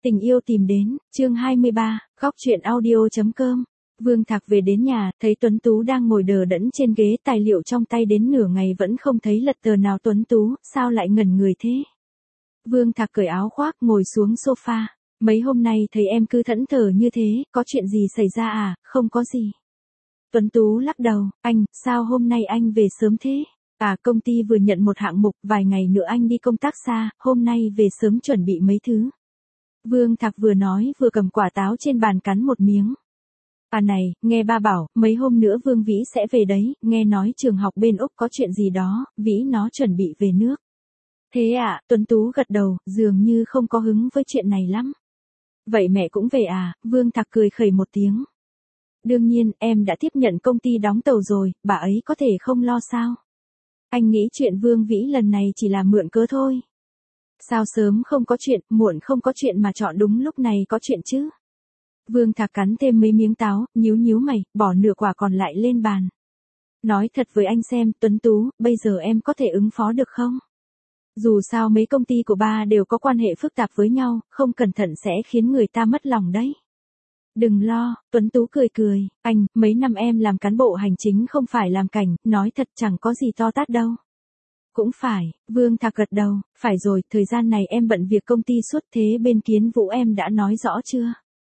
Tình yêu tìm đến, chương 23, góc truyện audio.com. Vương Thạc về đến nhà, thấy Tuấn Tú đang ngồi đờ đẫn trên ghế, tài liệu trong tay đến nửa ngày vẫn không thấy lật tờ nào. Tuấn Tú, sao lại ngẩn người thế? Vương Thạc cởi áo khoác ngồi xuống sofa. Mấy hôm nay thấy em cứ thẫn thờ như thế, có chuyện gì xảy ra à? Không có gì. Tuấn Tú lắc đầu, anh, sao hôm nay anh về sớm thế? À, công ty vừa nhận một hạng mục, vài ngày nữa anh đi công tác xa, hôm nay về sớm chuẩn bị mấy thứ. Vương Thạc vừa nói vừa cầm quả táo trên bàn cắn một miếng. À này, nghe ba bảo, mấy hôm nữa Vương Vĩ sẽ về đấy, nghe nói trường học bên Úc có chuyện gì đó, Vĩ nó chuẩn bị về nước. Thế à, Tuấn Tú gật đầu, dường như không có hứng với chuyện này lắm. Vậy mẹ cũng về à? Vương Thạc cười khẩy một tiếng. Đương nhiên, em đã tiếp nhận công ty đóng tàu rồi, bà ấy có thể không lo sao? Anh nghĩ chuyện Vương Vĩ lần này chỉ là mượn cớ thôi. Sao sớm không có chuyện, muộn không có chuyện mà chọn đúng lúc này có chuyện chứ? Vương Thạc cắn thêm mấy miếng táo, nhíu nhíu mày, bỏ nửa quả còn lại lên bàn. Nói thật với anh xem, Tuấn Tú, bây giờ em có thể ứng phó được không? Dù sao mấy công ty của ba đều có quan hệ phức tạp với nhau, không cẩn thận sẽ khiến người ta mất lòng đấy. Đừng lo, Tuấn Tú cười cười, anh, mấy năm em làm cán bộ hành chính không phải làm cảnh, nói thật chẳng có gì to tát đâu. Cũng phải, Vương Thạc gật đầu, phải rồi, thời gian này em bận việc công ty suốt, thế bên Kiến Vũ em đã nói rõ chưa?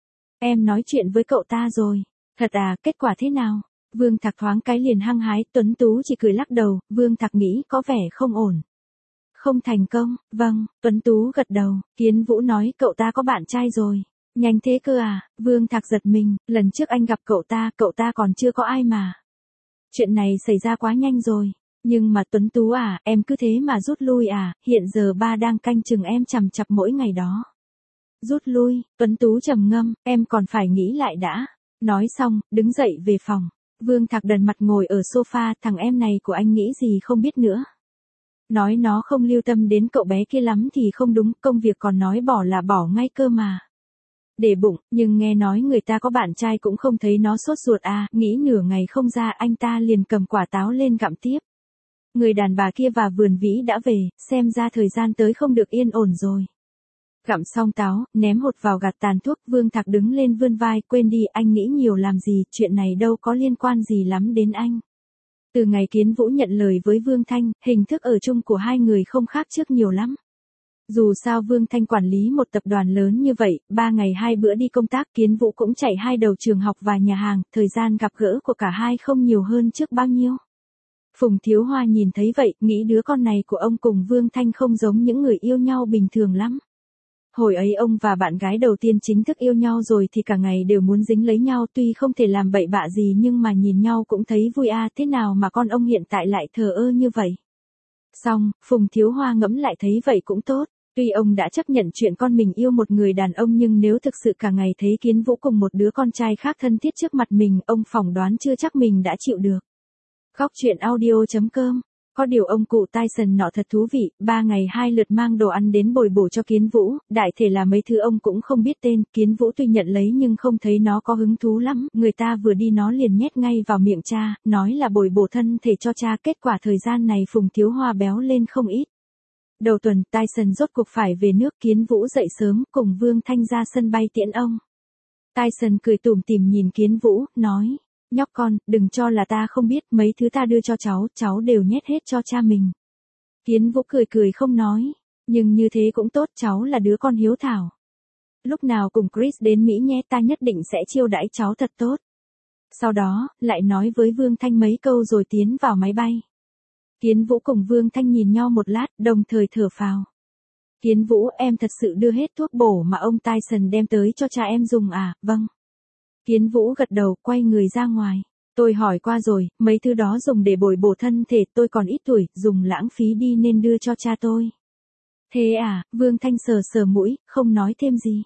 Em nói chuyện với cậu ta rồi. Thật à, kết quả thế nào? Vương Thạc thoáng cái liền hăng hái, Tuấn Tú chỉ cười lắc đầu, Vương Thạc nghĩ có vẻ không ổn. Không thành công, vâng, Tuấn Tú gật đầu, Kiến Vũ nói cậu ta có bạn trai rồi. Nhanh thế cơ à? Vương Thạc giật mình, lần trước anh gặp cậu ta còn chưa có ai mà. Chuyện này xảy ra quá nhanh rồi. Nhưng mà Tuấn Tú à, em cứ thế mà rút lui à, hiện giờ ba đang canh chừng em chằm chặp mỗi ngày đó. Rút lui, Tuấn Tú trầm ngâm, em còn phải nghĩ lại đã. Nói xong, đứng dậy về phòng. Vương Thạc đần mặt ngồi ở sofa, thằng em này của anh nghĩ gì không biết nữa. Nói nó không lưu tâm đến cậu bé kia lắm thì không đúng, công việc còn nói bỏ là bỏ ngay cơ mà. Để bụng, nhưng nghe nói người ta có bạn trai cũng không thấy nó sốt ruột à, nghĩ nửa ngày không ra anh ta liền cầm quả táo lên gặm tiếp. Người đàn bà kia và Vườn Vĩ đã về, xem ra thời gian tới không được yên ổn rồi. Gặm xong táo, ném hột vào gạt tàn thuốc, Vương Thạc đứng lên vươn vai, quên đi, anh nghĩ nhiều làm gì, chuyện này đâu có liên quan gì lắm đến anh. Từ ngày Kiến Vũ nhận lời với Vương Thanh, hình thức ở chung của hai người không khác trước nhiều lắm. Dù sao Vương Thanh quản lý một tập đoàn lớn như vậy, 3 ngày 2 bữa đi công tác, Kiến Vũ cũng chạy 2 đầu trường học và nhà hàng, thời gian gặp gỡ của cả hai không nhiều hơn trước bao nhiêu. Phùng Thiếu Hoa nhìn thấy vậy, nghĩ đứa con này của ông cùng Vương Thanh không giống những người yêu nhau bình thường lắm. Hồi ấy ông và bạn gái đầu tiên chính thức yêu nhau rồi thì cả ngày đều muốn dính lấy nhau, tuy không thể làm bậy bạ gì nhưng mà nhìn nhau cũng thấy vui à, thế nào mà con ông hiện tại lại thờ ơ như vậy. Xong, Phùng Thiếu Hoa ngẫm lại thấy vậy cũng tốt, tuy ông đã chấp nhận chuyện con mình yêu một người đàn ông nhưng nếu thực sự cả ngày thấy Kiến Vũ cùng một đứa con trai khác thân thiết trước mặt mình, ông phỏng đoán chưa chắc mình đã chịu được. Góc truyện audio.com. Có điều ông cụ Tyson nọ thật thú vị, 3 ngày 2 lượt mang đồ ăn đến bồi bổ cho Kiến Vũ, đại thể là mấy thứ ông cũng không biết tên, Kiến Vũ tuy nhận lấy nhưng không thấy nó có hứng thú lắm, người ta vừa đi nó liền nhét ngay vào miệng cha, nói là bồi bổ thân thể cho cha, kết quả thời gian này Phùng Thiếu Hoa béo lên không ít. Đầu tuần, Tyson rốt cuộc phải về nước, Kiến Vũ dậy sớm, cùng Vương Thanh ra sân bay tiễn ông. Tyson cười tủm tỉm nhìn Kiến Vũ, nói. Nhóc con, đừng cho là ta không biết, mấy thứ ta đưa cho cháu đều nhét hết cho cha mình. Kiến Vũ cười cười không nói, nhưng như thế cũng tốt, cháu là đứa con hiếu thảo. Lúc nào cùng Chris đến Mỹ nhé, ta nhất định sẽ chiêu đãi cháu thật tốt. Sau đó, lại nói với Vương Thanh mấy câu rồi tiến vào máy bay. Kiến Vũ cùng Vương Thanh nhìn nhau một lát, đồng thời thở phào. Kiến Vũ, em thật sự đưa hết thuốc bổ mà ông Tyson đem tới cho cha em dùng à? Vâng. Kiến Vũ gật đầu, quay người ra ngoài. Tôi hỏi qua rồi, mấy thứ đó dùng để bồi bổ thân thể, tôi còn ít tuổi, dùng lãng phí đi nên đưa cho cha tôi. Thế à, Vương Thanh sờ sờ mũi, không nói thêm gì.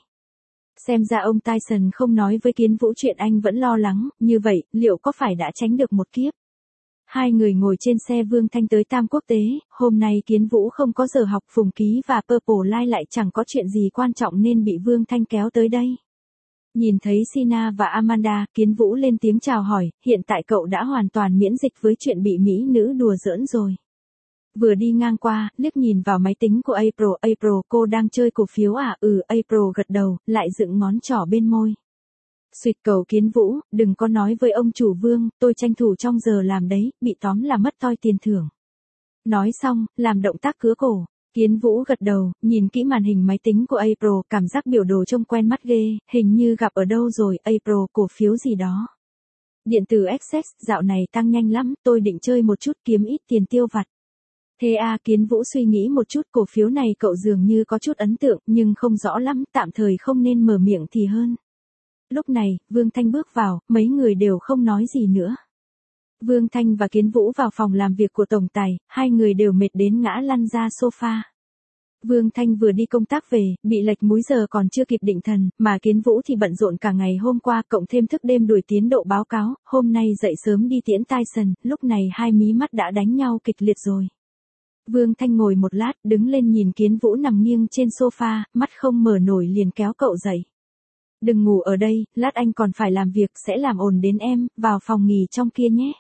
Xem ra ông Tyson không nói với Kiến Vũ chuyện anh vẫn lo lắng, như vậy, liệu có phải đã tránh được một kiếp? Hai người ngồi trên xe Vương Thanh tới Tam Quốc Tế, hôm nay Kiến Vũ không có giờ học, Phùng Ký và Purple Line lại chẳng có chuyện gì quan trọng nên bị Vương Thanh kéo tới đây. Nhìn thấy Sina và Amanda, Kiến Vũ lên tiếng chào hỏi, hiện tại cậu đã hoàn toàn miễn dịch với chuyện bị mỹ nữ đùa giỡn rồi. Vừa đi ngang qua, liếc nhìn vào máy tính của April, cô đang chơi cổ phiếu à? April gật đầu, lại dựng ngón trỏ bên môi. Xuyệt cầu Kiến Vũ, đừng có nói với ông chủ Vương, tôi tranh thủ trong giờ làm đấy, bị tóm là mất toi tiền thưởng. Nói xong, làm động tác cứa cổ. Kiến Vũ gật đầu, nhìn kỹ màn hình máy tính của April, cảm giác biểu đồ trông quen mắt ghê, hình như gặp ở đâu rồi, April, cổ phiếu gì đó. Điện tử Access, dạo này tăng nhanh lắm, tôi định chơi một chút kiếm ít tiền tiêu vặt. Thế à, Kiến Vũ suy nghĩ một chút, cổ phiếu này cậu dường như có chút ấn tượng, nhưng không rõ lắm, tạm thời không nên mở miệng thì hơn. Lúc này, Vương Thanh bước vào, mấy người đều không nói gì nữa. Vương Thanh và Kiến Vũ vào phòng làm việc của tổng tài, hai người đều mệt đến ngã lăn ra sofa. Vương Thanh vừa đi công tác về, bị lệch múi giờ còn chưa kịp định thần, mà Kiến Vũ thì bận rộn cả ngày hôm qua, cộng thêm thức đêm đuổi tiến độ báo cáo, hôm nay dậy sớm đi tiễn Tyson, lúc này hai mí mắt đã đánh nhau kịch liệt rồi. Vương Thanh ngồi một lát, đứng lên nhìn Kiến Vũ nằm nghiêng trên sofa, mắt không mở nổi liền kéo cậu dậy. Đừng ngủ ở đây, lát anh còn phải làm việc, sẽ làm ồn đến em, vào phòng nghỉ trong kia nhé.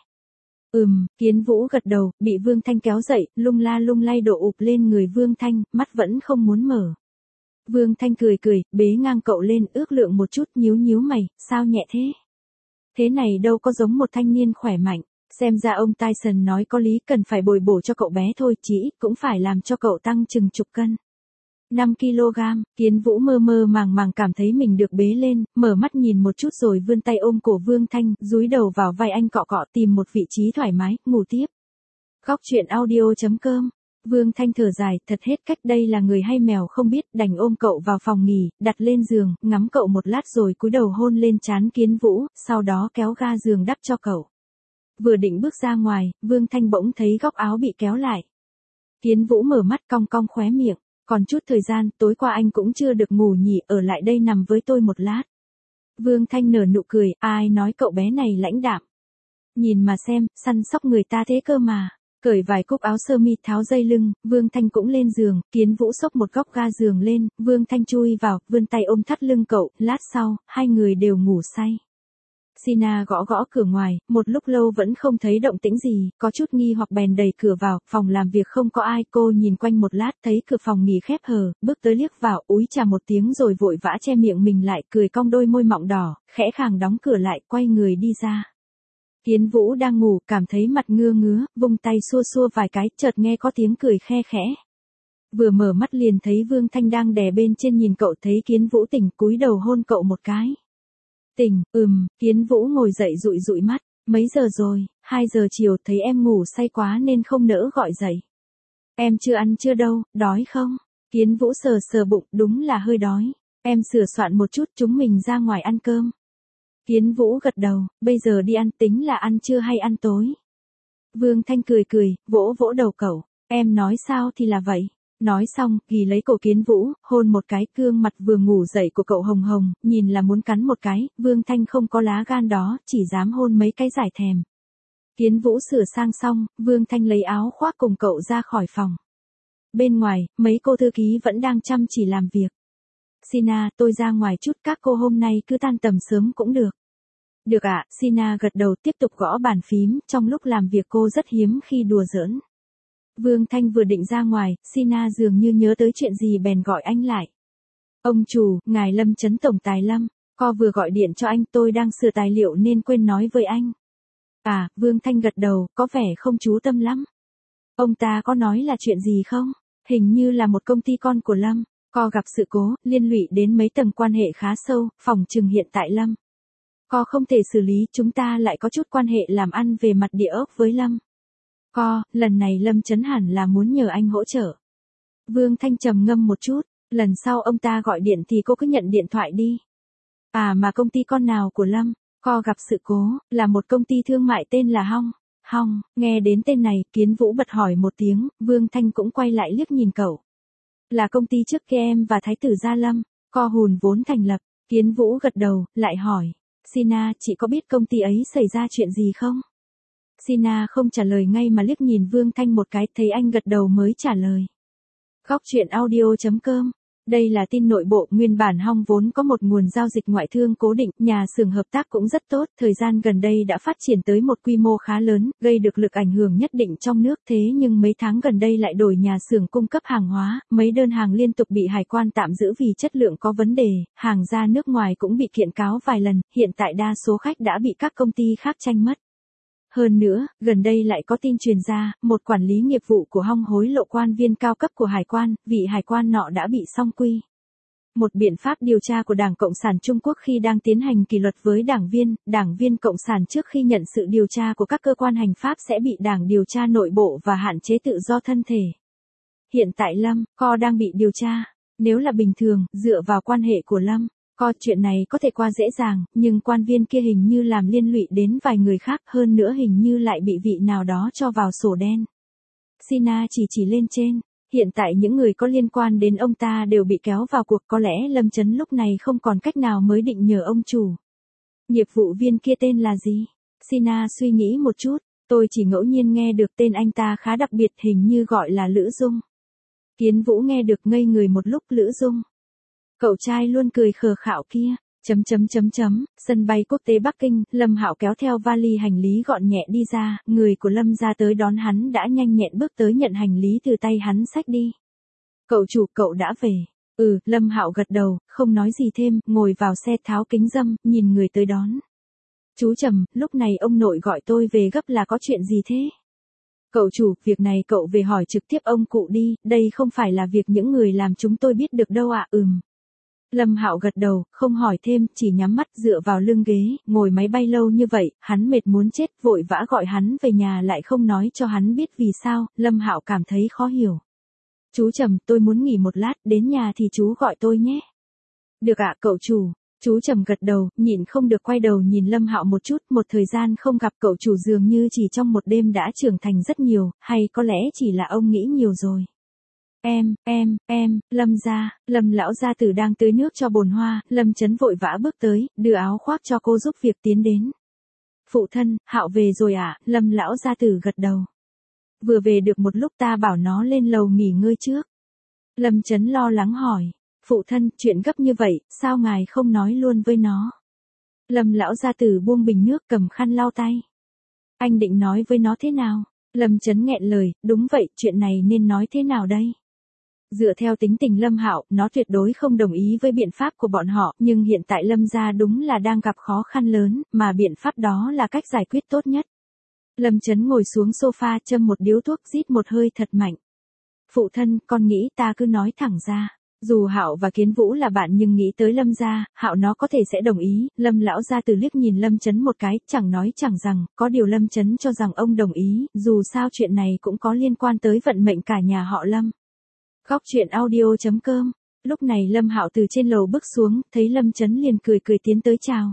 Kiến Vũ gật đầu, bị Vương Thanh kéo dậy, lung lay đổ ụp lên người Vương Thanh, mắt vẫn không muốn mở. Vương Thanh cười, bế ngang cậu lên, ước lượng một chút, nhíu mày, sao nhẹ thế? Thế này đâu có giống một thanh niên khỏe mạnh, xem ra ông Tyson nói có lý, cần phải bồi bổ cho cậu bé thôi, chỉ cũng phải làm cho cậu tăng chừng chục cân. 5 kg, Kiến Vũ mơ màng cảm thấy mình được bế lên, mở mắt nhìn một chút rồi vươn tay ôm cổ Vương Thanh, dúi đầu vào vai anh cọ tìm một vị trí thoải mái, ngủ tiếp. Góc truyện audio.com. Vương Thanh thở dài, thật hết cách, đây là người hay mèo không biết, đành ôm cậu vào phòng nghỉ, đặt lên giường, ngắm cậu một lát rồi cúi đầu hôn lên trán Kiến Vũ, sau đó kéo ga giường đắp cho cậu. Vừa định bước ra ngoài, Vương Thanh bỗng thấy góc áo bị kéo lại. Kiến Vũ mở mắt cong khóe miệng. Còn chút thời gian, tối qua anh cũng chưa được ngủ nhỉ, ở lại đây nằm với tôi một lát. Vương Thanh nở nụ cười, ai nói cậu bé này lãnh đạm. Nhìn mà xem, săn sóc người ta thế cơ mà. Cởi vài cúc áo sơ mi, tháo dây lưng, Vương Thanh cũng lên giường, Kiến Vũ xốc một góc ga giường lên, Vương Thanh chui vào, vươn tay ôm thắt lưng cậu, lát sau, hai người đều ngủ say. Sina gõ cửa ngoài, một lúc lâu vẫn không thấy động tĩnh gì, có chút nghi hoặc bèn đẩy cửa vào, phòng làm việc không có ai, cô nhìn quanh một lát thấy cửa phòng nghỉ khép hờ, bước tới liếc vào, úi chà một tiếng rồi vội vã che miệng mình lại, cười cong đôi môi mọng đỏ, khẽ khàng đóng cửa lại, quay người đi ra. Kiến Vũ đang ngủ, cảm thấy mặt ngứa, vung tay xua vài cái, chợt nghe có tiếng cười khe khẽ. Vừa mở mắt liền thấy Vương Thanh đang đè bên trên nhìn cậu, thấy Kiến Vũ tỉnh, cúi đầu hôn cậu một cái. Tỉnh, Kiến Vũ ngồi dậy dụi mắt, mấy giờ rồi, 2 giờ chiều, thấy em ngủ say quá nên không nỡ gọi dậy. Em chưa ăn chưa đâu, đói không? Kiến Vũ sờ bụng, đúng là hơi đói. Em sửa soạn một chút, chúng mình ra ngoài ăn cơm. Kiến Vũ gật đầu, bây giờ đi ăn, tính là ăn trưa hay ăn tối? Vương Thanh cười, vỗ đầu cậu, em nói sao thì là vậy. Nói xong, Kỳ lấy cổ Kiến Vũ, hôn một cái, gương mặt vừa ngủ dậy của cậu hồng, nhìn là muốn cắn một cái, Vương Thanh không có lá gan đó, chỉ dám hôn mấy cái giải thèm. Kiến Vũ sửa sang xong, Vương Thanh lấy áo khoác cùng cậu ra khỏi phòng. Bên ngoài, mấy cô thư ký vẫn đang chăm chỉ làm việc. Sina, tôi ra ngoài chút, các cô hôm nay cứ tan tầm sớm cũng được. Được ạ, Sina gật đầu tiếp tục gõ bàn phím, trong lúc làm việc cô rất hiếm khi đùa giỡn. Vương Thanh vừa định ra ngoài, Sina dường như nhớ tới chuyện gì bèn gọi anh lại. Ông chủ, ngài Lâm Chấn tổng tài Lâm, co vừa gọi điện cho anh, tôi đang sửa tài liệu nên quên nói với anh. À, Vương Thanh gật đầu, có vẻ không chú tâm lắm. Ông ta có nói là chuyện gì không? Hình như là một công ty con của Lâm, co gặp sự cố, liên lụy đến mấy tầng quan hệ khá sâu, phòng trừng hiện tại Lâm. Co không thể xử lý, chúng ta lại có chút quan hệ làm ăn về mặt địa ốc với Lâm. Lần này Lâm Chấn hẳn là muốn nhờ anh hỗ trợ. Vương Thanh trầm ngâm một chút, lần sau ông ta gọi điện thì cô cứ nhận điện thoại đi. À mà công ty con nào của Lâm? Gặp sự cố, là một công ty thương mại tên là Hong, nghe đến tên này, Kiến Vũ bật hỏi một tiếng, Vương Thanh cũng quay lại liếc nhìn cậu. Là công ty trước kia em và Thái tử Gia Lâm, hùn vốn thành lập, Kiến Vũ gật đầu, lại hỏi. Sina, chị có biết công ty ấy xảy ra chuyện gì không? Sina không trả lời ngay mà liếc nhìn Vương Thanh một cái, thấy anh gật đầu mới trả lời. Góc truyện audio.com Đây là tin nội bộ, nguyên bản Hong vốn có một nguồn giao dịch ngoại thương cố định, nhà xưởng hợp tác cũng rất tốt, thời gian gần đây đã phát triển tới một quy mô khá lớn, gây được lực ảnh hưởng nhất định trong nước, thế nhưng mấy tháng gần đây lại đổi nhà xưởng cung cấp hàng hóa, mấy đơn hàng liên tục bị hải quan tạm giữ vì chất lượng có vấn đề, hàng ra nước ngoài cũng bị kiện cáo vài lần, hiện tại đa số khách đã bị các công ty khác tranh mất. Hơn nữa, gần đây lại có tin truyền ra, một quản lý nghiệp vụ của Hong hối lộ quan viên cao cấp của hải quan, vị hải quan nọ đã bị song quy. Một biện pháp điều tra của Đảng Cộng sản Trung Quốc khi đang tiến hành kỷ luật với đảng viên Cộng sản trước khi nhận sự điều tra của các cơ quan hành pháp sẽ bị đảng điều tra nội bộ và hạn chế tự do thân thể. Hiện tại Lâm, Co đang bị điều tra. Nếu là bình thường, dựa vào quan hệ của Lâm, Co chuyện này có thể qua dễ dàng, nhưng quan viên kia hình như làm liên lụy đến vài người khác, hơn nữa hình như lại bị vị nào đó cho vào sổ đen. Sina chỉ lên trên. Hiện tại những người có liên quan đến ông ta đều bị kéo vào cuộc, có lẽ Lâm Chấn lúc này không còn cách nào mới định nhờ ông chủ. Nghiệp vụ viên kia tên là gì? Sina suy nghĩ một chút, tôi chỉ ngẫu nhiên nghe được tên anh ta khá đặc biệt, hình như gọi là Lữ Dung. Kiến Vũ nghe được ngây người một lúc. Lữ Dung. Cậu trai luôn cười khờ khạo kia. Sân bay quốc tế Bắc Kinh, Lâm Hạo kéo theo vali hành lý gọn nhẹ đi ra, người của Lâm ra tới đón hắn đã nhanh nhẹn bước tới nhận hành lý từ tay hắn xách đi. Cậu chủ, cậu đã về. Lâm Hạo gật đầu, không nói gì thêm, ngồi vào xe tháo kính râm, nhìn người tới đón. Chú Trầm, lúc này ông nội gọi tôi về gấp là có chuyện gì thế? Cậu chủ, việc này cậu về hỏi trực tiếp ông cụ đi, đây không phải là việc những người làm chúng tôi biết được đâu ạ. Lâm Hạo gật đầu, không hỏi thêm, chỉ nhắm mắt dựa vào lưng ghế, ngồi máy bay lâu như vậy, hắn mệt muốn chết, vội vã gọi hắn về nhà lại không nói cho hắn biết vì sao, Lâm Hạo cảm thấy khó hiểu. Chú Trầm, tôi muốn nghỉ một lát, đến nhà thì chú gọi tôi nhé. Được ạ, cậu chủ. Chú Trầm gật đầu, nhịn không được quay đầu nhìn Lâm Hạo một chút, một thời gian không gặp cậu chủ dường như chỉ trong một đêm đã trưởng thành rất nhiều, hay có lẽ chỉ là ông nghĩ nhiều rồi. Lâm lão gia tử đang tưới nước cho bồn hoa, Lâm Chấn vội vã bước tới, đưa áo khoác cho cô giúp việc tiến đến. Phụ thân, Hạo về rồi ạ, Lâm lão gia tử gật đầu. Vừa về được một lúc ta bảo nó lên lầu nghỉ ngơi trước. Lâm Chấn lo lắng hỏi, phụ thân, chuyện gấp như vậy, sao ngài không nói luôn với nó? Lâm lão gia tử buông bình nước cầm khăn lau tay. Anh định nói với nó thế nào? Lâm Chấn nghẹn lời, đúng vậy, chuyện này nên nói thế nào đây? Dựa theo tính tình Lâm Hạo, nó tuyệt đối không đồng ý với biện pháp của bọn họ, nhưng hiện tại Lâm gia đúng là đang gặp khó khăn lớn, mà biện pháp đó là cách giải quyết tốt nhất. Lâm Chấn ngồi xuống sofa châm một điếu thuốc, rít một hơi thật mạnh. Phụ thân, con nghĩ ta cứ nói thẳng ra. Dù Hạo và Kiến Vũ là bạn nhưng nghĩ tới Lâm gia, Hạo nó có thể sẽ đồng ý. Lâm lão gia từ liếc nhìn Lâm Chấn một cái, chẳng nói chẳng rằng, có điều Lâm Chấn cho rằng ông đồng ý, dù sao chuyện này cũng có liên quan tới vận mệnh cả nhà họ Lâm. Góc truyện audio.com. Lúc này Lâm Hạo từ trên lầu bước xuống, thấy Lâm Chấn liền cười tiến tới chào.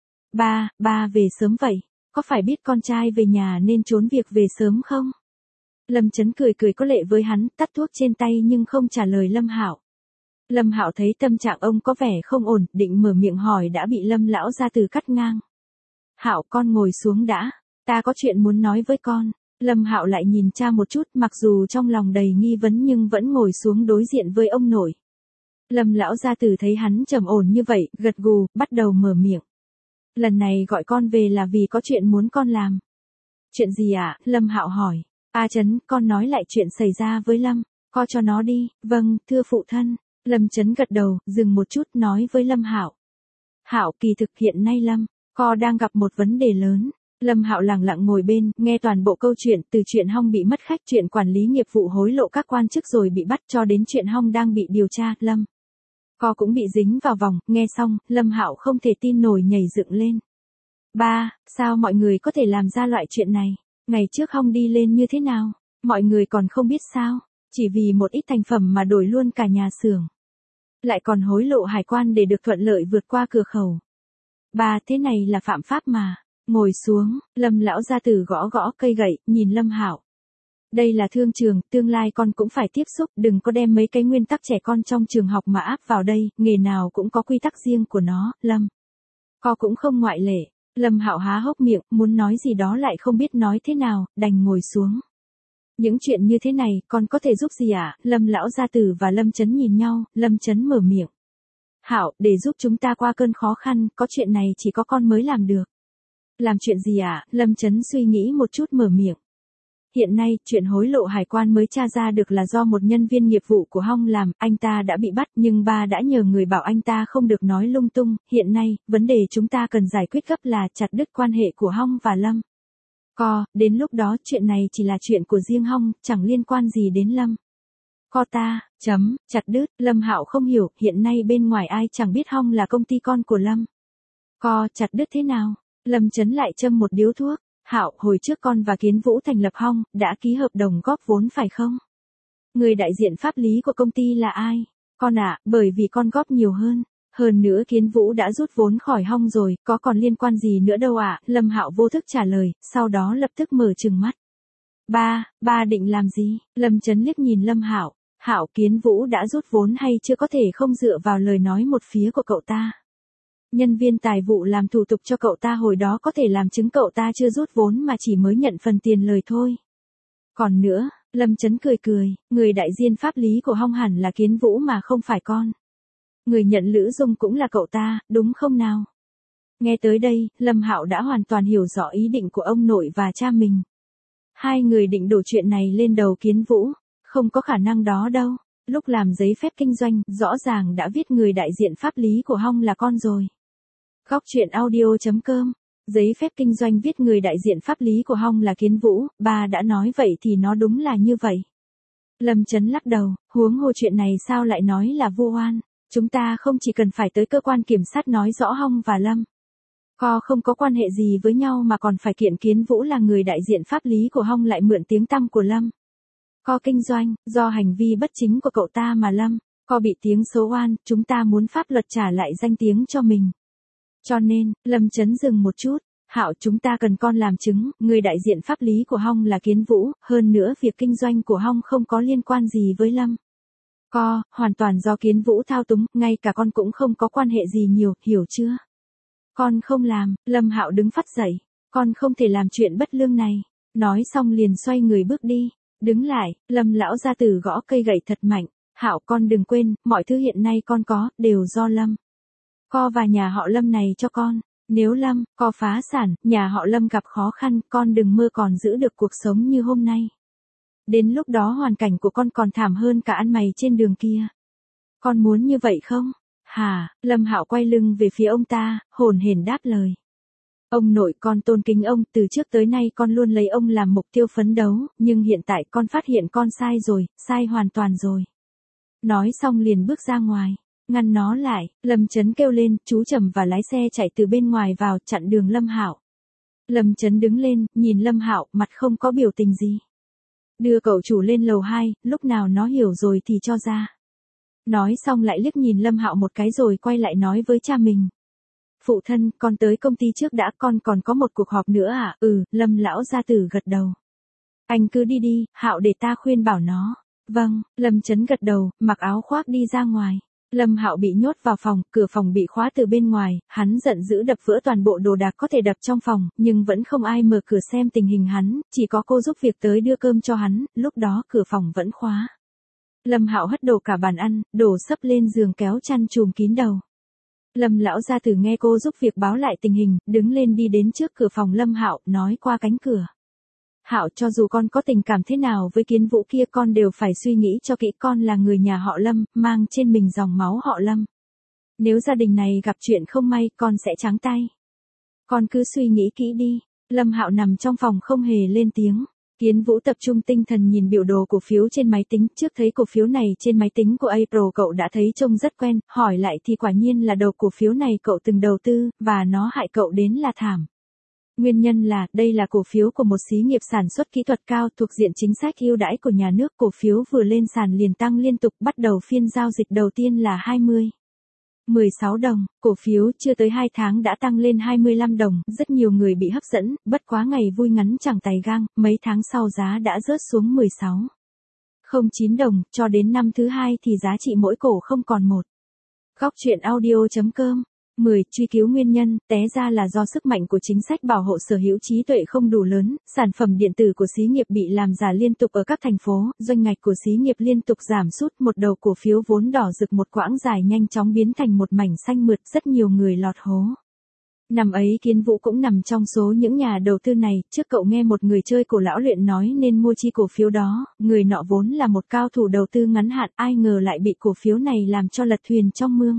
Ba về sớm vậy, có phải biết con trai về nhà nên trốn việc về sớm không? Lâm Chấn cười có lệ với hắn, tắt thuốc trên tay nhưng không trả lời Lâm Hạo. Lâm Hạo thấy tâm trạng ông có vẻ không ổn, định mở miệng hỏi đã bị Lâm lão gia từ cắt ngang. Hạo, con ngồi xuống đã, ta có chuyện muốn nói với con. Lâm Hạo lại nhìn cha một chút, mặc dù trong lòng đầy nghi vấn nhưng vẫn ngồi xuống đối diện với ông nội. Lâm lão gia tử thấy hắn trầm ổn như vậy, gật gù, bắt đầu mở miệng. Lần này gọi con về là vì có chuyện muốn con làm. Chuyện gì ạ? Lâm Hạo hỏi. Chấn, con nói lại chuyện xảy ra với Lâm, co cho nó đi. Vâng, thưa phụ thân. Lâm Chấn gật đầu, dừng một chút nói với Lâm Hạo. Hạo, kỳ thực hiện nay Lâm, co đang gặp một vấn đề lớn. Lâm Hạo lặng lặng ngồi bên, nghe toàn bộ câu chuyện, từ chuyện Hong bị mất khách, chuyện quản lý nghiệp vụ hối lộ các quan chức rồi bị bắt cho đến chuyện Hong đang bị điều tra, Lâm Co cũng bị dính vào vòng, nghe xong, Lâm Hạo không thể tin nổi nhảy dựng lên. Ba, sao mọi người có thể làm ra loại chuyện này? Ngày trước Hong đi lên như thế nào? Mọi người còn không biết sao? Chỉ vì một ít thành phẩm mà đổi luôn cả nhà xưởng. Lại còn hối lộ hải quan để được thuận lợi vượt qua cửa khẩu. Ba, thế này là phạm pháp mà. Ngồi xuống, Lâm lão gia tử gõ cây gậy, nhìn Lâm Hạo. Đây là thương trường, tương lai con cũng phải tiếp xúc, đừng có đem mấy cái nguyên tắc trẻ con trong trường học mà áp vào đây, nghề nào cũng có quy tắc riêng của nó, Lâm. Co cũng không ngoại lệ. Lâm Hạo há hốc miệng, muốn nói gì đó lại không biết nói thế nào, đành ngồi xuống. Những chuyện như thế này, con có thể giúp gì ạ? Lâm lão gia tử và Lâm Chấn nhìn nhau, Lâm Chấn mở miệng. Hạo, để giúp chúng ta qua cơn khó khăn, có chuyện này chỉ có con mới làm được. Làm chuyện gì ạ? Lâm Chấn suy nghĩ một chút mở miệng. Hiện nay, chuyện hối lộ hải quan mới tra ra được là do một nhân viên nghiệp vụ của Hong làm, anh ta đã bị bắt nhưng ba đã nhờ người bảo anh ta không được nói lung tung. Hiện nay, vấn đề chúng ta cần giải quyết gấp là chặt đứt quan hệ của Hong và Lâm. Đến lúc đó chuyện này chỉ là chuyện của riêng Hong, chẳng liên quan gì đến Lâm. Chặt đứt, Lâm Hạo không hiểu, hiện nay bên ngoài ai chẳng biết Hong là công ty con của Lâm. Chặt đứt thế nào? Lâm Chấn lại châm một điếu thuốc. Hạo, hồi trước con và Kiến Vũ thành lập Hong, đã ký hợp đồng góp vốn phải không? Người đại diện pháp lý của công ty là ai? Con ạ, bởi vì con góp nhiều hơn. Hơn nữa Kiến Vũ đã rút vốn khỏi Hong rồi, có còn liên quan gì nữa đâu ạ? Lâm Hạo vô thức trả lời, sau đó lập tức mở trừng mắt. Ba định làm gì? Lâm Chấn liếc nhìn Lâm Hạo. Hạo, Kiến Vũ đã rút vốn hay chưa có thể không dựa vào lời nói một phía của cậu ta. Nhân viên tài vụ làm thủ tục cho cậu ta hồi đó có thể làm chứng cậu ta chưa rút vốn mà chỉ mới nhận phần tiền lời thôi. Còn nữa, Lâm Chấn cười, người đại diện pháp lý của Hong hẳn là Kiến Vũ mà không phải con. Người nhận Lữ Dung cũng là cậu ta, đúng không nào? Nghe tới đây, Lâm Hạo đã hoàn toàn hiểu rõ ý định của ông nội và cha mình. Hai người định đổ chuyện này lên đầu Kiến Vũ, không có khả năng đó đâu. Lúc làm giấy phép kinh doanh, rõ ràng đã viết người đại diện pháp lý của Hong là con rồi. Góc truyện audio.com. Giấy phép kinh doanh viết người đại diện pháp lý của Hong là Kiến Vũ, ba đã nói vậy thì nó đúng là như vậy. Lâm Chấn lắc đầu, huống hồ chuyện này sao lại nói là vu oan, chúng ta không chỉ cần phải tới cơ quan kiểm sát nói rõ Hong và Lâm. Không có quan hệ gì với nhau mà còn phải kiện Kiến Vũ là người đại diện pháp lý của Hong lại mượn tiếng tăm của Lâm. Kinh doanh, do hành vi bất chính của cậu ta mà Lâm, bị tiếng xấu oan, chúng ta muốn pháp luật trả lại danh tiếng cho mình. Cho nên, Lâm Chấn dừng một chút, Hạo chúng ta cần con làm chứng, người đại diện pháp lý của Hong là Kiến Vũ, hơn nữa việc kinh doanh của Hong không có liên quan gì với Lâm. Hoàn toàn do Kiến Vũ thao túng, ngay cả con cũng không có quan hệ gì nhiều, hiểu chưa? Con không làm, Lâm Hạo đứng phắt dậy, con không thể làm chuyện bất lương này. Nói xong liền xoay người bước đi, đứng lại, Lâm lão gia tử gõ cây gậy thật mạnh, Hạo con đừng quên, mọi thứ hiện nay con có, đều do Lâm. Và nhà họ Lâm này cho con, nếu Lâm, phá sản, nhà họ Lâm gặp khó khăn, con đừng mơ còn giữ được cuộc sống như hôm nay. Đến lúc đó hoàn cảnh của con còn thảm hơn cả ăn mày trên đường kia. Con muốn như vậy không? Hả? Lâm Hạo quay lưng về phía ông ta, hồn hển đáp lời. Ông nội con tôn kính ông, từ trước tới nay con luôn lấy ông làm mục tiêu phấn đấu, nhưng hiện tại con phát hiện con sai rồi, sai hoàn toàn rồi. Nói xong liền bước ra ngoài, ngăn nó lại, Lâm Chấn kêu lên, chú Trầm và lái xe chạy từ bên ngoài vào, chặn đường Lâm Hạo. Lâm Chấn đứng lên, nhìn Lâm Hạo, mặt không có biểu tình gì. Đưa cậu chủ lên lầu 2, lúc nào nó hiểu rồi thì cho ra. Nói xong lại liếc nhìn Lâm Hạo một cái rồi quay lại nói với cha mình. Phụ thân, con tới công ty trước đã, con còn có một cuộc họp nữa à? Lâm lão gia tử gật đầu. Anh cứ đi đi, Hạo để ta khuyên bảo nó. Vâng, Lâm Chấn gật đầu, mặc áo khoác đi ra ngoài. Lâm Hạo bị nhốt vào phòng, cửa phòng bị khóa từ bên ngoài, hắn giận dữ đập vỡ toàn bộ đồ đạc có thể đập trong phòng, nhưng vẫn không ai mở cửa xem tình hình hắn, chỉ có cô giúp việc tới đưa cơm cho hắn, lúc đó cửa phòng vẫn khóa. Lâm Hạo hất đổ cả bàn ăn, đổ sấp lên giường kéo chăn trùm kín đầu. Lâm lão gia tử nghe cô giúp việc báo lại tình hình, đứng lên đi đến trước cửa phòng Lâm Hạo, nói qua cánh cửa. Hạo, cho dù con có tình cảm thế nào với Kiến Vũ kia con đều phải suy nghĩ cho kỹ, con là người nhà họ Lâm, mang trên mình dòng máu họ Lâm. Nếu gia đình này gặp chuyện không may, con sẽ trắng tay. Con cứ suy nghĩ kỹ đi. Lâm Hạo nằm trong phòng không hề lên tiếng. Kiến Vũ tập trung tinh thần nhìn biểu đồ cổ phiếu trên máy tính, trước thấy cổ phiếu này trên máy tính của April cậu đã thấy trông rất quen, hỏi lại thì quả nhiên là đầu cổ phiếu này cậu từng đầu tư, và nó hại cậu đến là thảm. Nguyên nhân là, đây là cổ phiếu của một xí nghiệp sản xuất kỹ thuật cao thuộc diện chính sách ưu đãi của nhà nước, cổ phiếu vừa lên sàn liền tăng liên tục, bắt đầu phiên giao dịch đầu tiên là 16 đồng, cổ phiếu chưa tới 2 tháng đã tăng lên 25 đồng, rất nhiều người bị hấp dẫn, bất quá ngày vui ngắn chẳng tày gang, mấy tháng sau giá đã rớt xuống 16,09 đồng, cho đến năm thứ hai thì giá trị mỗi cổ không còn một. Góc truyện audio.com 10. Truy cứu nguyên nhân, té ra là do sức mạnh của chính sách bảo hộ sở hữu trí tuệ không đủ lớn, sản phẩm điện tử của xí nghiệp bị làm giả liên tục ở các thành phố, doanh ngạch của xí nghiệp liên tục giảm sút, một đầu cổ phiếu vốn đỏ rực một quãng dài nhanh chóng biến thành một mảnh xanh mượt, rất nhiều người lọt hố. Năm ấy Kiến Vũ cũng nằm trong số những nhà đầu tư này, trước cậu nghe một người chơi cổ lão luyện nói nên mua chi cổ phiếu đó, người nọ vốn là một cao thủ đầu tư ngắn hạn, ai ngờ lại bị cổ phiếu này làm cho lật thuyền trong mương.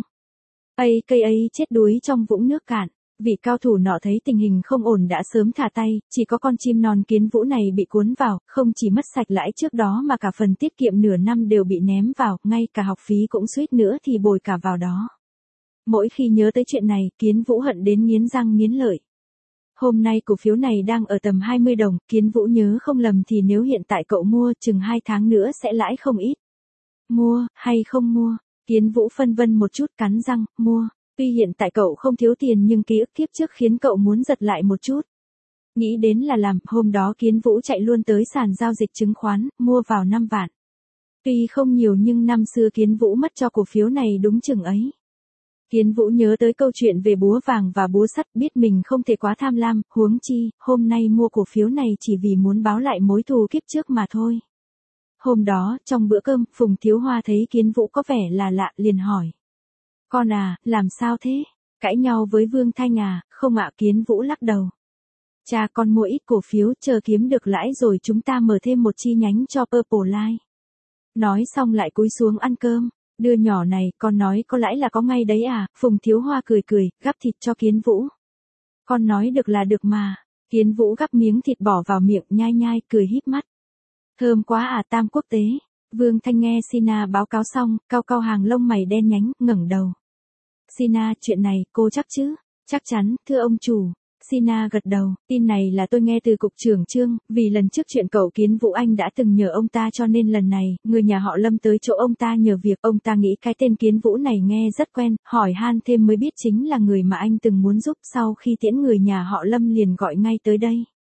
Cây ấy chết đuối trong vũng nước cạn. Vị cao thủ nọ thấy tình hình không ổn đã sớm thả tay, chỉ có con chim non Kiến Vũ này bị cuốn vào, không chỉ mất sạch lãi trước đó mà cả phần tiết kiệm nửa năm đều bị ném vào, ngay cả học phí cũng suýt nữa thì bồi cả vào đó. Mỗi khi nhớ tới chuyện này, Kiến Vũ hận đến nghiến răng nghiến lợi. Hôm nay cổ phiếu này đang ở tầm 20 đồng, Kiến Vũ nhớ không lầm thì nếu hiện tại cậu mua, chừng 2 tháng nữa sẽ lãi không ít. Mua, hay không mua? Kiến Vũ phân vân một chút, cắn răng, mua. Tuy hiện tại cậu không thiếu tiền nhưng ký ức kiếp trước khiến cậu muốn giật lại một chút. Nghĩ đến là làm, hôm đó Kiến Vũ chạy luôn tới sàn giao dịch chứng khoán, mua vào 5 vạn. Tuy không nhiều nhưng năm xưa Kiến Vũ mất cho cổ phiếu này đúng chừng ấy. Kiến Vũ nhớ tới câu chuyện về búa vàng và búa sắt, biết mình không thể quá tham lam, huống chi, hôm nay mua cổ phiếu này chỉ vì muốn báo lại mối thù kiếp trước mà thôi. Hôm đó, trong bữa cơm, Phùng Thiếu Hoa thấy Kiến Vũ có vẻ là lạ, liền hỏi. Con à, làm sao thế? Cãi nhau với Vương Thanh à? Không ạ. Kiến Vũ lắc đầu. Cha, con mua ít cổ phiếu, chờ kiếm được lãi rồi chúng ta mở thêm một chi nhánh cho Purple Line. Nói xong lại cúi xuống ăn cơm. Đứa nhỏ này, con nói có lãi là có ngay đấy à? Phùng Thiếu Hoa cười cười, gắp thịt cho Kiến Vũ. Con nói được là được mà. Kiến Vũ gắp miếng thịt bỏ vào miệng, nhai nhai, cười híp mắt. Thơm quá à. Tam Quốc tế. Vương Thanh nghe Sina báo cáo xong, cau cau hàng lông mày đen nhánh, ngẩng đầu. Sina, chuyện này, cô chắc chứ? Chắc chắn, thưa ông chủ. Sina gật đầu, tin này là tôi nghe từ cục trưởng Trương, vì lần trước chuyện cậu Kiến Vũ Anh đã từng nhờ ông ta cho nên lần này, người nhà họ Lâm tới chỗ ông ta nhờ việc, ông ta nghĩ cái tên Kiến Vũ này nghe rất quen, hỏi han thêm mới biết chính là người mà anh từng muốn giúp, sau khi tiễn người nhà họ Lâm liền gọi ngay tới đây.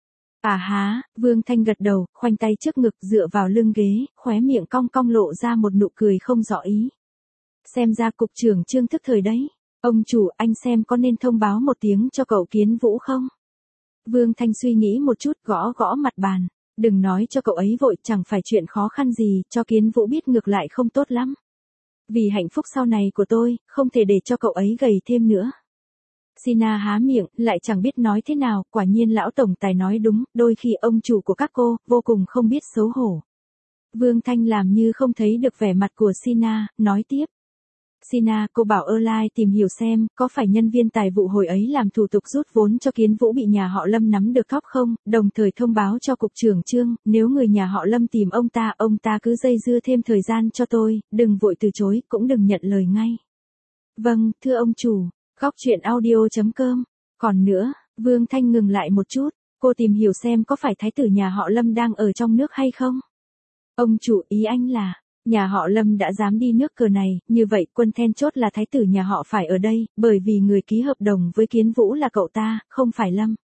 À há, Vương Thanh gật đầu, khoanh tay trước ngực dựa vào lưng ghế, khóe miệng cong cong lộ ra một nụ cười không rõ ý. Xem ra cục trưởng Trương thức thời đấy. Ông chủ, anh xem có nên thông báo một tiếng cho cậu Kiến Vũ không? Vương Thanh suy nghĩ một chút, gõ gõ mặt bàn. Đừng nói cho cậu ấy vội, chẳng phải chuyện khó khăn gì, cho Kiến Vũ biết ngược lại không tốt lắm. Vì hạnh phúc sau này của tôi, không thể để cho cậu ấy gầy thêm nữa. Sina há miệng, lại chẳng biết nói thế nào, quả nhiên lão tổng tài nói đúng, đôi khi ông chủ của các cô, vô cùng không biết xấu hổ. Vương Thanh làm như không thấy được vẻ mặt của Sina, nói tiếp. Sina, cô bảo Erlai tìm hiểu xem, có phải nhân viên tài vụ hồi ấy làm thủ tục rút vốn cho Kiến Vũ bị nhà họ Lâm nắm được thóp không, đồng thời thông báo cho cục trưởng Trương, nếu người nhà họ Lâm tìm ông ta cứ dây dưa thêm thời gian cho tôi, đừng vội từ chối, cũng đừng nhận lời ngay. Vâng, thưa ông chủ. Góc truyện audio.com. Còn nữa, Vương Thanh ngừng lại một chút, cô tìm hiểu xem có phải thái tử nhà họ Lâm đang ở trong nước hay không? Ông chủ, ý anh là, nhà họ Lâm đã dám đi nước cờ này, như vậy quân then chốt là thái tử nhà họ phải ở đây, bởi vì người ký hợp đồng với Kiến Vũ là cậu ta, không phải Lâm.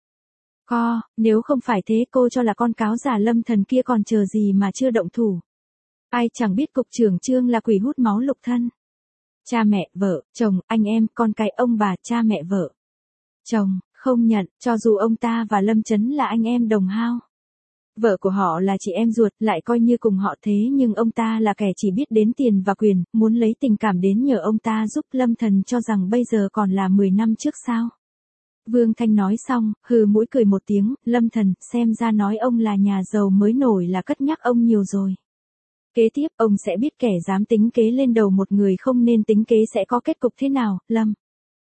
Nếu không phải thế cô cho là con cáo già Lâm thần kia còn chờ gì mà chưa động thủ. Ai chẳng biết cục trưởng Trương là quỷ hút máu lục thân. Cha mẹ, vợ, chồng, anh em, con cái, ông bà, cha mẹ, vợ. Chồng, không nhận, cho dù ông ta và Lâm Chấn là anh em đồng hao. Vợ của họ là chị em ruột, lại coi như cùng họ thế nhưng ông ta là kẻ chỉ biết đến tiền và quyền, muốn lấy tình cảm đến nhờ ông ta giúp Lâm Thần cho rằng bây giờ còn là 10 năm trước sao. Vương Thanh nói xong, hừ mũi cười một tiếng, Lâm Thần, xem ra nói ông là nhà giàu mới nổi là cất nhắc ông nhiều rồi. Kế tiếp, ông sẽ biết kẻ dám tính kế lên đầu một người không nên tính kế sẽ có kết cục thế nào, Lâm.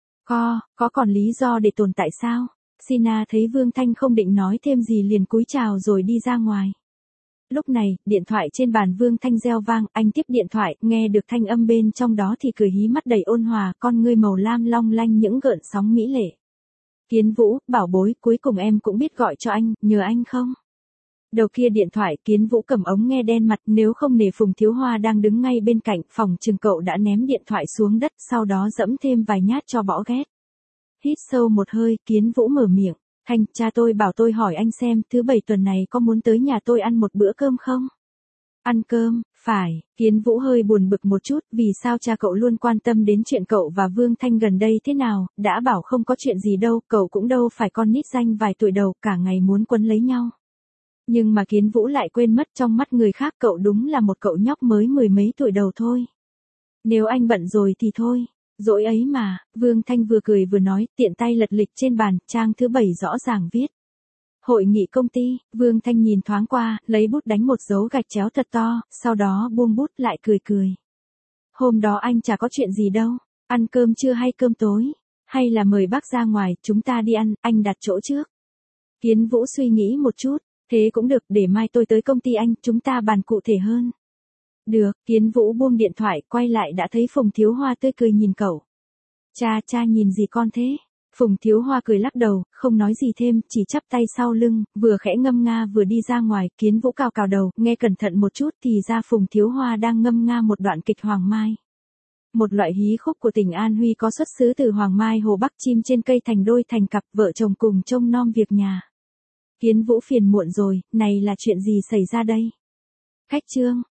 Có còn lý do để tồn tại sao? Sina thấy Vương Thanh không định nói thêm gì liền cúi chào rồi đi ra ngoài. Lúc này, điện thoại trên bàn Vương Thanh reo vang, anh tiếp điện thoại, nghe được thanh âm bên trong đó thì cười hí mắt đầy ôn hòa, con ngươi màu lam long lanh những gợn sóng mỹ lệ. Kiến Vũ, bảo bối, cuối cùng em cũng biết gọi cho anh, nhờ anh không? Đầu kia điện thoại, Kiến Vũ cầm ống nghe đen mặt, nếu không nể Phùng Thiếu Hoa đang đứng ngay bên cạnh, phòng chừng cậu đã ném điện thoại xuống đất, sau đó dẫm thêm vài nhát cho bỏ ghét. Hít sâu một hơi, Kiến Vũ mở miệng, Thanh, cha tôi bảo tôi hỏi anh xem, thứ 7 tuần này có muốn tới nhà tôi ăn một bữa cơm không? Ăn cơm, phải, Kiến Vũ hơi buồn bực một chút, vì sao cha cậu luôn quan tâm đến chuyện cậu và Vương Thanh gần đây thế nào, đã bảo không có chuyện gì đâu, cậu cũng đâu phải con nít danh vài tuổi đầu, cả ngày muốn quấn lấy nhau. Nhưng mà Kiến Vũ lại quên mất trong mắt người khác cậu đúng là một cậu nhóc mới mười mấy tuổi đầu thôi. Nếu anh bận rồi thì thôi, dỗi ấy mà, Vương Thanh vừa cười vừa nói, tiện tay lật lịch trên bàn, trang thứ 7 rõ ràng viết. Hội nghị công ty, Vương Thanh nhìn thoáng qua, lấy bút đánh một dấu gạch chéo thật to, sau đó buông bút lại cười cười. Hôm đó anh chả có chuyện gì đâu, ăn cơm trưa hay cơm tối, hay là mời bác ra ngoài, chúng ta đi ăn, anh đặt chỗ trước. Kiến Vũ suy nghĩ một chút, thế cũng được, để mai tôi tới công ty anh, chúng ta bàn cụ thể hơn. Được, Kiến Vũ buông điện thoại, quay lại đã thấy Phùng Thiếu Hoa tươi cười nhìn cậu. Cha nhìn gì con thế? Phùng Thiếu Hoa cười lắc đầu, không nói gì thêm, chỉ chắp tay sau lưng, vừa khẽ ngâm nga vừa đi ra ngoài, Kiến Vũ cào đầu, nghe cẩn thận một chút thì ra Phùng Thiếu Hoa đang ngâm nga một đoạn kịch Hoàng Mai. Một loại hí khúc của tỉnh An Huy có xuất xứ từ Hoàng Mai Hồ Bắc, chim trên cây thành đôi thành cặp, vợ chồng cùng trông nom việc nhà. Kiến Vũ phiền muộn rồi, này là chuyện gì xảy ra đây? Khách Trương,